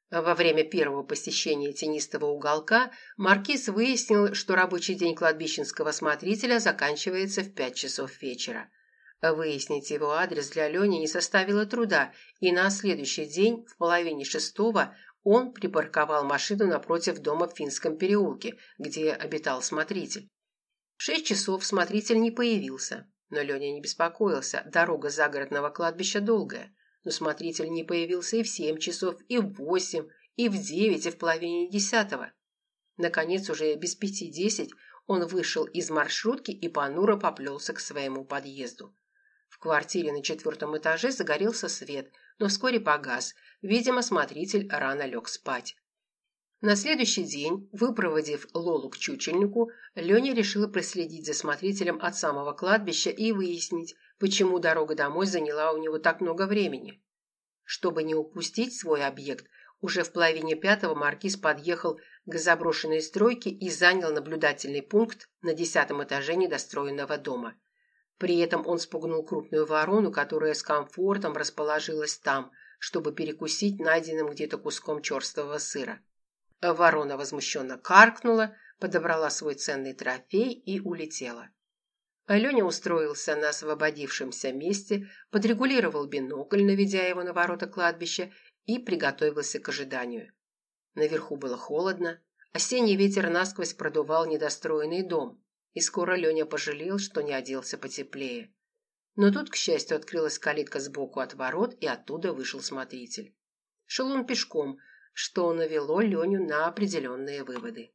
Во время первого посещения тенистого уголка маркиз выяснил, что рабочий день кладбищенского смотрителя заканчивается в 5 часов вечера. Выяснить его адрес для Лени не составило труда, и на следующий день в половине шестого он припарковал машину напротив дома в Финском переулке, где обитал смотритель. В 6 часов смотритель не появился, но Леня не беспокоился, дорога загородного кладбища долгая. Но смотритель не появился и в 7 часов, и в 8, и в 9, и в половине 10. Наконец, уже без 5:10 он вышел из маршрутки и понуро поплелся к своему подъезду. В квартире на 4-м этаже загорелся свет, но вскоре погас. Видимо, смотритель рано лег спать. На следующий день, выпроводив Лолу к чучельнику, Леня решила проследить за смотрителем от самого кладбища и выяснить, почему дорога домой заняла у него так много времени. Чтобы не упустить свой объект, уже в половине 5 маркиз подъехал к заброшенной стройке и занял наблюдательный пункт на 10-м этаже недостроенного дома. При этом он спугнул крупную ворону, которая с комфортом расположилась там, чтобы перекусить найденным где-то куском черствого сыра. Ворона возмущенно каркнула, подобрала свой ценный трофей и улетела. Леня устроился на освободившемся месте, подрегулировал бинокль, наведя его на ворота кладбища, и приготовился к ожиданию. Наверху было холодно, осенний ветер насквозь продувал недостроенный дом, и скоро Леня пожалел, что не оделся потеплее. Но тут, к счастью, открылась калитка сбоку от ворот, и оттуда вышел смотритель. Шел он пешком, что навело Леню на определенные выводы.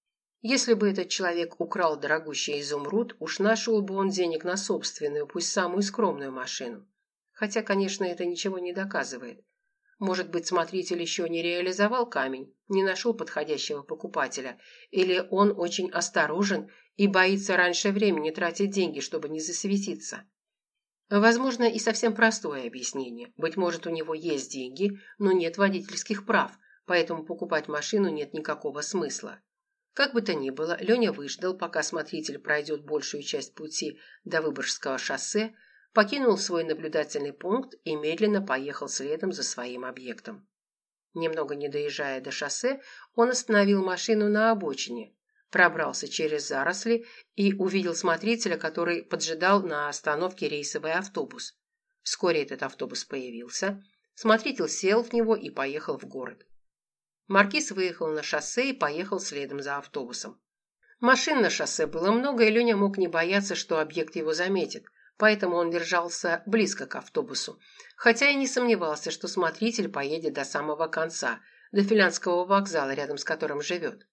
Если бы этот человек украл дорогущий изумруд, уж нашел бы он денег на собственную, пусть самую скромную машину. Хотя, конечно, это ничего не доказывает. Может быть, смотритель еще не реализовал камень, не нашел подходящего покупателя, или он очень осторожен и боится раньше времени тратить деньги, чтобы не засветиться. Возможно, и совсем простое объяснение. Быть может, у него есть деньги, но нет водительских прав, поэтому покупать машину нет никакого смысла. Как бы то ни было, Леня выждал, пока смотритель пройдет большую часть пути до Выборгского шоссе, покинул свой наблюдательный пункт и медленно поехал следом за своим объектом. Немного не доезжая до шоссе, он остановил машину на обочине, пробрался через заросли и увидел смотрителя, который поджидал на остановке рейсовый автобус. Вскоре этот автобус появился, смотритель сел в него и поехал в город. Маркиз выехал на шоссе и поехал следом за автобусом. Машин на шоссе было много, и Леня мог не бояться, что объект его заметит, поэтому он держался близко к автобусу, хотя и не сомневался, что смотритель поедет до самого конца, до Финляндского вокзала, рядом с которым живет.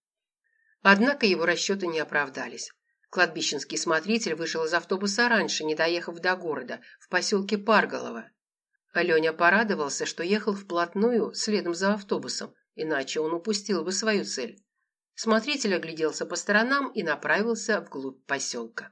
Однако его расчеты не оправдались. Кладбищенский смотритель вышел из автобуса раньше, не доехав до города, в поселке Парголово. Леня порадовался, что ехал вплотную следом за автобусом, иначе он упустил бы свою цель. Смотритель огляделся по сторонам и направился вглубь поселка.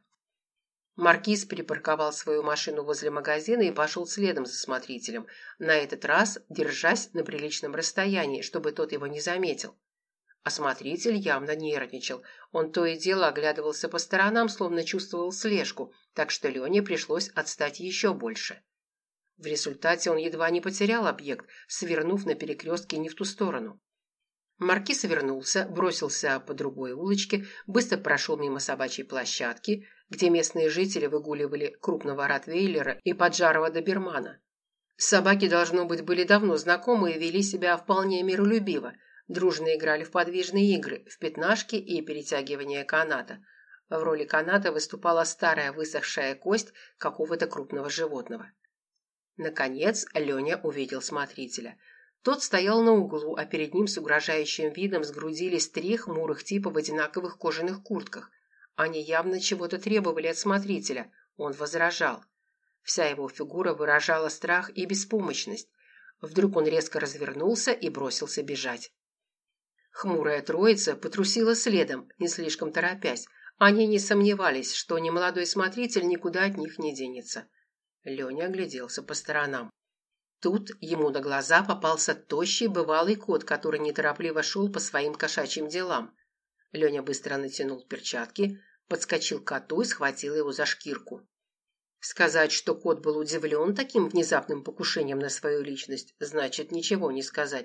Маркиз припарковал свою машину возле магазина и пошел следом за смотрителем, на этот раз держась на приличном расстоянии, чтобы тот его не заметил. А смотритель явно нервничал. Он то и дело оглядывался по сторонам, словно чувствовал слежку, так что Лене пришлось отстать еще больше. В результате он едва не потерял объект, свернув на перекрестке не в ту сторону. Маркиз вернулся, бросился по другой улочке, быстро прошел мимо собачьей площадки, где местные жители выгуливали крупного ротвейлера и поджарого добермана. Собаки, должно быть, были давно знакомы и вели себя вполне миролюбиво, дружно играли в подвижные игры, в пятнашки и перетягивание каната. В роли каната выступала старая высохшая кость какого-то крупного животного. Наконец Леня увидел смотрителя. Тот стоял на углу, а перед ним с угрожающим видом сгрудились 3 хмурых типа в одинаковых кожаных куртках. Они явно чего-то требовали от смотрителя. Он возражал. Вся его фигура выражала страх и беспомощность. Вдруг он резко развернулся и бросился бежать. Хмурая троица потрусила следом, не слишком торопясь. Они не сомневались, что немолодой смотритель никуда от них не денется. Леня огляделся по сторонам. Тут ему на глаза попался тощий бывалый кот, который неторопливо шел по своим кошачьим делам. Леня быстро натянул перчатки, подскочил к коту и схватил его за шкирку. Сказать, что кот был удивлен таким внезапным покушением на свою личность, значит ничего не сказать.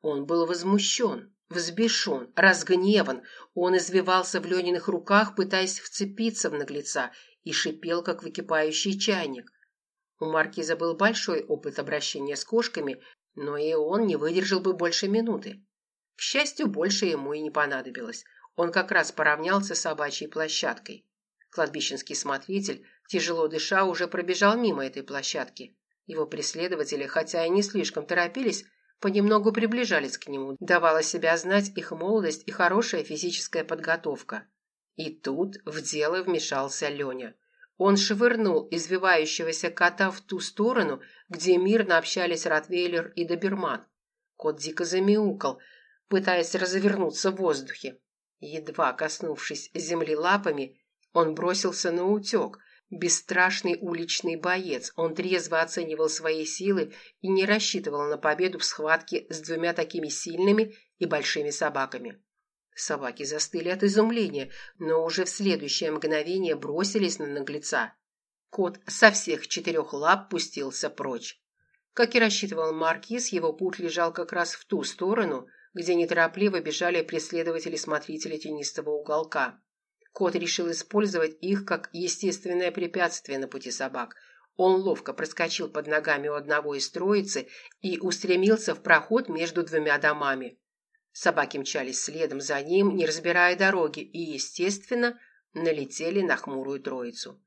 Он был возмущен, взбешен, разгневан. Он извивался в Лениных руках, пытаясь вцепиться в наглеца, и шипел, как выкипающий чайник. У маркиза был большой опыт обращения с кошками, но и он не выдержал бы больше минуты. К счастью, больше ему и не понадобилось. Он как раз поравнялся с собачьей площадкой. Кладбищенский смотритель, тяжело дыша, уже пробежал мимо этой площадки. Его преследователи, хотя и не слишком торопились, понемногу приближались к нему. Давала себя знать их молодость и хорошая физическая подготовка. И тут в дело вмешался Леня. Он швырнул извивающегося кота в ту сторону, где мирно общались Ротвейлер и доберман. Кот дико замяукал, пытаясь развернуться в воздухе. Едва коснувшись земли лапами, он бросился на утек. Бесстрашный уличный боец, он трезво оценивал свои силы и не рассчитывал на победу в схватке с двумя такими сильными и большими собаками. Собаки застыли от изумления, но уже в следующее мгновение бросились на наглеца. Кот со всех 4 лап пустился прочь. Как и рассчитывал маркиз, его путь лежал как раз в ту сторону, где неторопливо бежали преследователи-смотрители тенистого уголка. Кот решил использовать их как естественное препятствие на пути собак. Он ловко проскочил под ногами у одного из троицы и устремился в проход между 2 домами. Собаки мчались следом за ним, не разбирая дороги, и, естественно, налетели на хмурую троицу.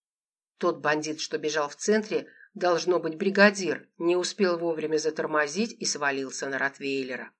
Тот бандит, что бежал в центре, должно быть бригадир, не успел вовремя затормозить и свалился на Ротвейлера.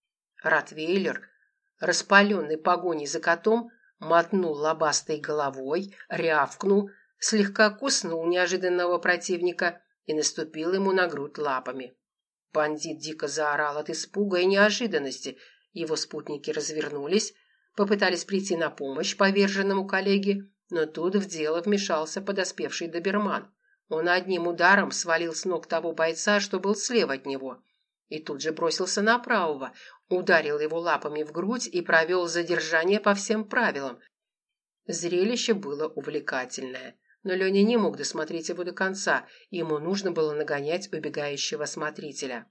Ротвейлер, распаленный погоней за котом, мотнул лобастой головой, рявкнул, слегка куснул неожиданного противника и наступил ему на грудь лапами. Бандит дико заорал от испуга и неожиданности. Его спутники развернулись, попытались прийти на помощь поверженному коллеге, но тут в дело вмешался подоспевший доберман. Он одним ударом свалил с ног того бойца, что был слева от него, и тут же бросился на правого, ударил его лапами в грудь и провел задержание по всем правилам. Зрелище было увлекательное, но Леня не мог досмотреть его до конца, ему нужно было нагонять убегающего смотрителя.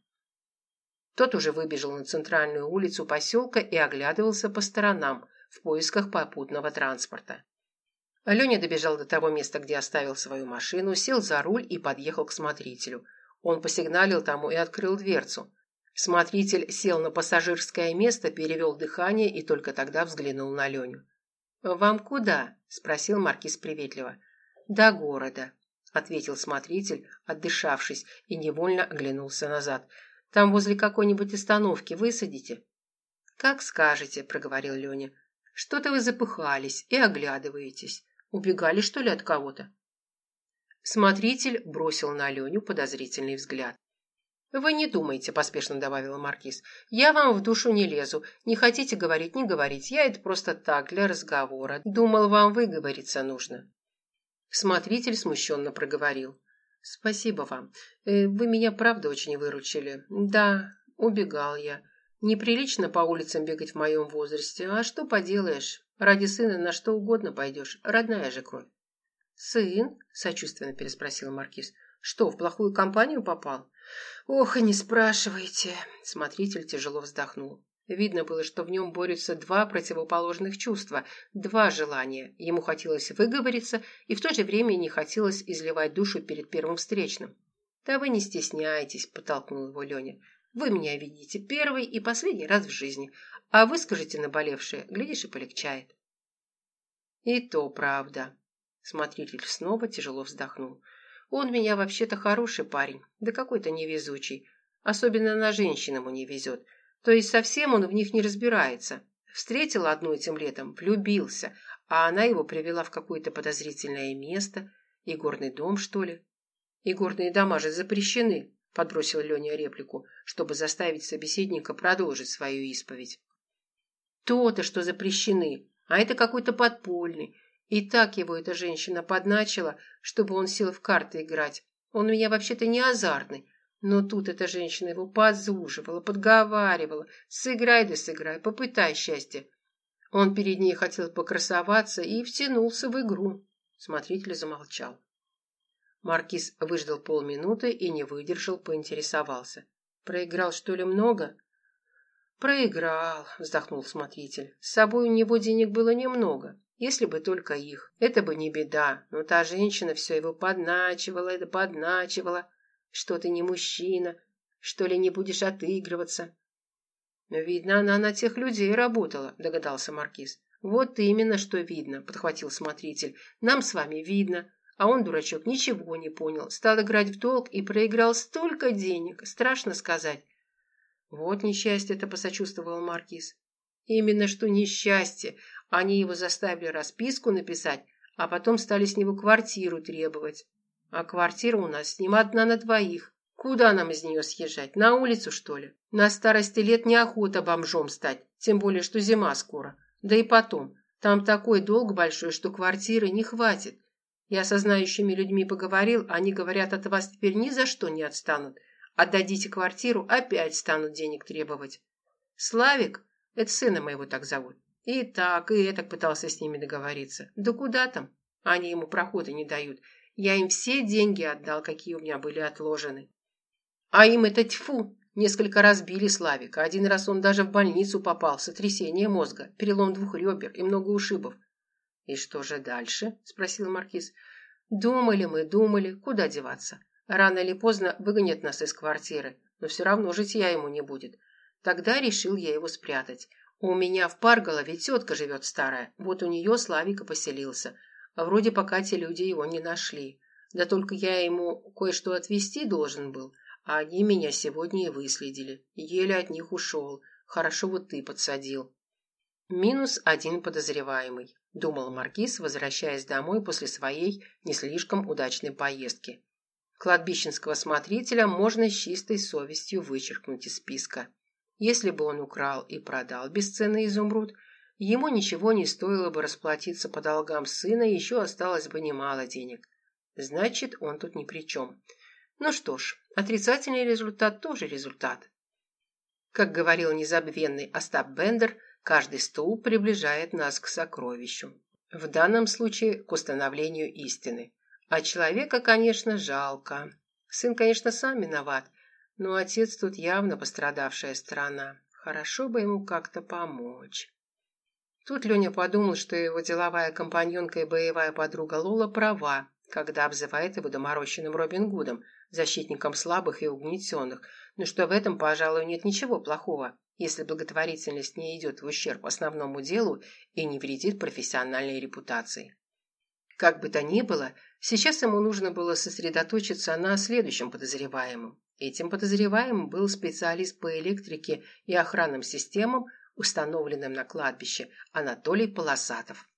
Тот уже выбежал на центральную улицу поселка и оглядывался по сторонам в поисках попутного транспорта. Леня добежал до того места, где оставил свою машину, сел за руль и подъехал к смотрителю. Он посигналил тому и открыл дверцу. Смотритель сел на пассажирское место, перевел дыхание и только тогда взглянул на Леню. «Вам куда?» – спросил маркиз приветливо. «До города», – ответил смотритель, отдышавшись, и невольно оглянулся назад. «Там возле какой-нибудь остановки высадите?» «Как скажете», – проговорил Леня. «Что-то вы запыхались и оглядываетесь. Убегали, что ли, от кого-то?» Смотритель бросил на Леню подозрительный взгляд. «Вы не думайте», – поспешно добавил маркиз. «Я вам в душу не лезу. Не хотите говорить – не говорить. Я это просто так, для разговора. Думал, вам выговориться нужно». Смотритель смущенно проговорил. «Спасибо вам. Вы меня правда очень выручили. Да, убегал я. Неприлично по улицам бегать в моем возрасте. А что поделаешь? Ради сына на что угодно пойдешь. Родная же кровь». «Сын?» – сочувственно переспросил маркиз. «Что, в плохую компанию попал?» «Ох, и не спрашивайте!» Смотритель тяжело вздохнул. Видно было, что в нем борются 2 противоположных чувства, 2 желания. Ему хотелось выговориться, и в то же время не хотелось изливать душу перед первым встречным. «Да вы не стесняйтесь», – подтолкнул его Леня. «Вы меня видите первый и последний раз в жизни, а выскажите наболевшее, глядишь, и полегчает». «И то правда». Смотритель снова тяжело вздохнул. «Он меня вообще-то хороший парень, да какой-то невезучий. Особенно на женщин ему не везет. То есть совсем он в них не разбирается. Встретил одну этим летом, влюбился, а она его привела в какое-то подозрительное место. Игорный дом, что ли?» «Игорные дома же запрещены», – подбросил Леня реплику, чтобы заставить собеседника продолжить свою исповедь. «То-то, что запрещены, а это какой-то подпольный. И так его эта женщина подначила, чтобы он сел в карты играть. Он у меня вообще-то не азартный. Но тут эта женщина его подзуживала, подговаривала. Сыграй да сыграй, попытай счастье. Он перед ней хотел покрасоваться и втянулся в игру». Смотритель замолчал. Маркиз выждал полминуты и не выдержал, поинтересовался. «Проиграл, что ли, много?» «Проиграл», – вздохнул смотритель. «С собой у него денег было немного. Если бы только их. Это бы не беда. Но та женщина все его подначивала, да подначивала. Что ты не мужчина? Что ли не будешь отыгрываться?» «Видно, она на тех людей работала», – догадался маркиз. «Вот именно, что видно», – подхватил смотритель. «Нам с вами видно. А он, дурачок, ничего не понял. Стал играть в долг и проиграл столько денег. Страшно сказать». «Вот несчастье-то», – посочувствовал маркиз. «Именно что несчастье. Они его заставили расписку написать, а потом стали с него квартиру требовать. А квартира у нас с ним одна на двоих. Куда нам из нее съезжать? На улицу, что ли? На старости лет неохота бомжом стать, тем более, что зима скоро. Да и потом, там такой долг большой, что квартиры не хватит. Я со знающими людьми поговорил, они говорят, от вас теперь ни за что не отстанут. Отдадите квартиру, опять станут денег требовать. Славик, это сына моего так зовут, и так пытался с ними договориться. Да куда там? Они ему прохода не дают. Я им все деньги отдал, какие у меня были отложены. А им это тьфу! Несколько раз били Славика. Один раз он даже в больницу попал, сотрясение мозга, перелом 2 ребер и много ушибов. «И что же дальше?» – спросил маркиз. Думали, куда деваться. Рано или поздно выгонят нас из квартиры, но все равно житья ему не будет. Тогда решил я его спрятать. У меня в Парголове тетка живет старая, вот у нее Славик и поселился. А вроде пока те люди его не нашли. Да только я ему кое-что отвезти должен был, а они меня сегодня и выследили. Еле от них ушел. Хорошо вот ты подсадил». «-1 подозреваемый», – думал маркиз, возвращаясь домой после своей не слишком удачной поездки. Кладбищенского смотрителя можно с чистой совестью вычеркнуть из списка. Если бы он украл и продал бесценный изумруд, ему ничего не стоило бы расплатиться по долгам сына, еще осталось бы немало денег. Значит, он тут ни при чем. Ну что ж, отрицательный результат тоже результат. Как говорил незабвенный Остап Бендер, каждый стул приближает нас к сокровищу. В данном случае к установлению истины. А человека, конечно, жалко. Сын, конечно, сам виноват, но отец тут явно пострадавшая сторона. Хорошо бы ему как-то помочь. Тут Леня подумал, что его деловая компаньонка и боевая подруга Лола права, когда обзывает его доморощенным Робин Гудом, защитником слабых и угнетенных, но что в этом, пожалуй, нет ничего плохого, если благотворительность не идет в ущерб основному делу и не вредит профессиональной репутации. Как бы то ни было, сейчас ему нужно было сосредоточиться на следующем подозреваемом. Этим подозреваемым был специалист по электрике и охранным системам, установленным на кладбище, Анатолий Полосатов.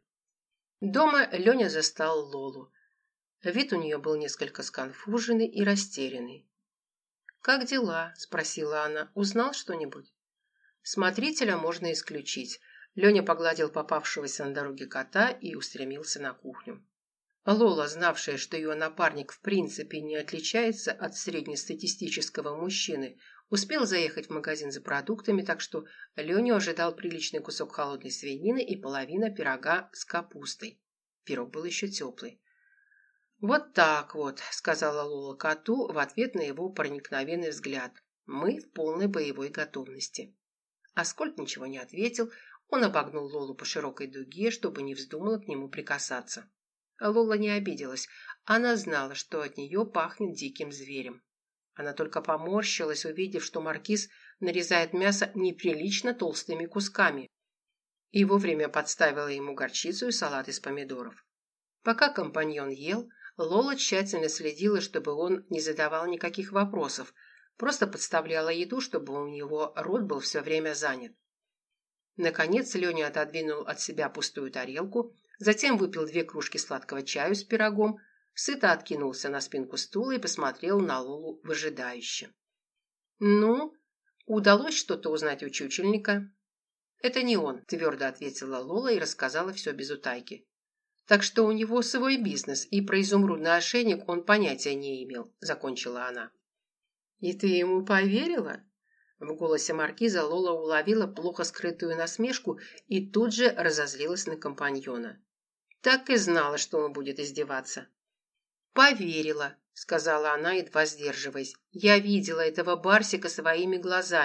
Дома Леня застал Лолу. Вид у нее был несколько сконфуженный и растерянный. «Как дела?» – спросила она. «Узнал что-нибудь?» Смотрителя можно исключить. Леня погладил попавшегося на дороге кота и устремился на кухню. Лола, знавшая, что ее напарник в принципе не отличается от среднестатистического мужчины, успел заехать в магазин за продуктами, так что Леню ожидал приличный кусок холодной свинины и половина пирога с капустой. Пирог был еще теплый. «Вот так вот», — сказала Лола коту в ответ на его проникновенный взгляд. «Мы в полной боевой готовности». Аскольд ничего не ответил. Он обогнул Лолу по широкой дуге, чтобы не вздумала к нему прикасаться. Лола не обиделась. Она знала, что от нее пахнет диким зверем. Она только поморщилась, увидев, что маркиз нарезает мясо неприлично толстыми кусками, и вовремя подставила ему горчицу и салат из помидоров. Пока компаньон ел, Лола тщательно следила, чтобы он не задавал никаких вопросов, просто подставляла еду, чтобы у него рот был все время занят. Наконец Леня отодвинул от себя пустую тарелку, затем выпил 2 кружки сладкого чаю с пирогом, сыто откинулся на спинку стула и посмотрел на Лолу выжидающе. «Ну, удалось что-то узнать у чучельника?» «Это не он», – твердо ответила Лола и рассказала все без утайки. «Так что у него свой бизнес, и про изумрудный ошейник он понятия не имел», – закончила она. «И ты ему поверила?» В голосе маркиза Лола уловила плохо скрытую насмешку и тут же разозлилась на компаньона. Так и знала, что он будет издеваться. «Поверила», — сказала она, едва сдерживаясь. «Я видела этого Барсика своими глазами.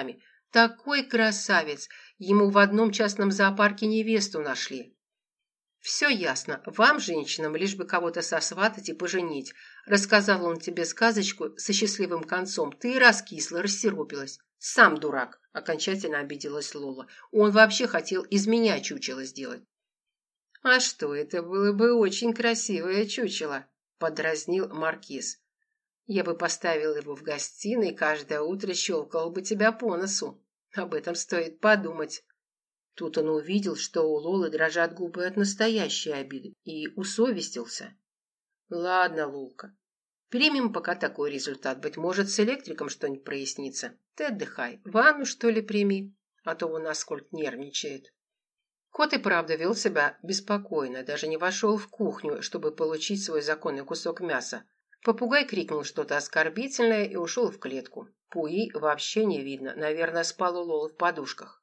Такой красавец! Ему в одном частном зоопарке невесту нашли. «Все ясно. Вам, женщинам, лишь бы кого-то сосватать и поженить. Рассказал он тебе сказочку со счастливым концом. Ты раскисла, рассиропилась. Сам дурак», – окончательно обиделась Лола. «Он вообще хотел из меня чучело сделать». «А что, это было бы очень красивое чучело», – подразнил Маркиз. «Я бы поставил его в гостиной и каждое утро щелкал бы тебя по носу. Об этом стоит подумать». Тут он увидел, что у Лолы дрожат губы от настоящей обиды, и усовестился. «Ладно, Лолка, примем пока такой результат. Быть может, с электриком что-нибудь прояснится. Ты отдыхай. Ванну, что ли, прими, а то он насколько нервничает». Кот и правда вел себя беспокойно, даже не вошел в кухню, чтобы получить свой законный кусок мяса. Попугай крикнул что-то оскорбительное и ушел в клетку. Пуи вообще не видно, наверное, спал у Лолы в подушках.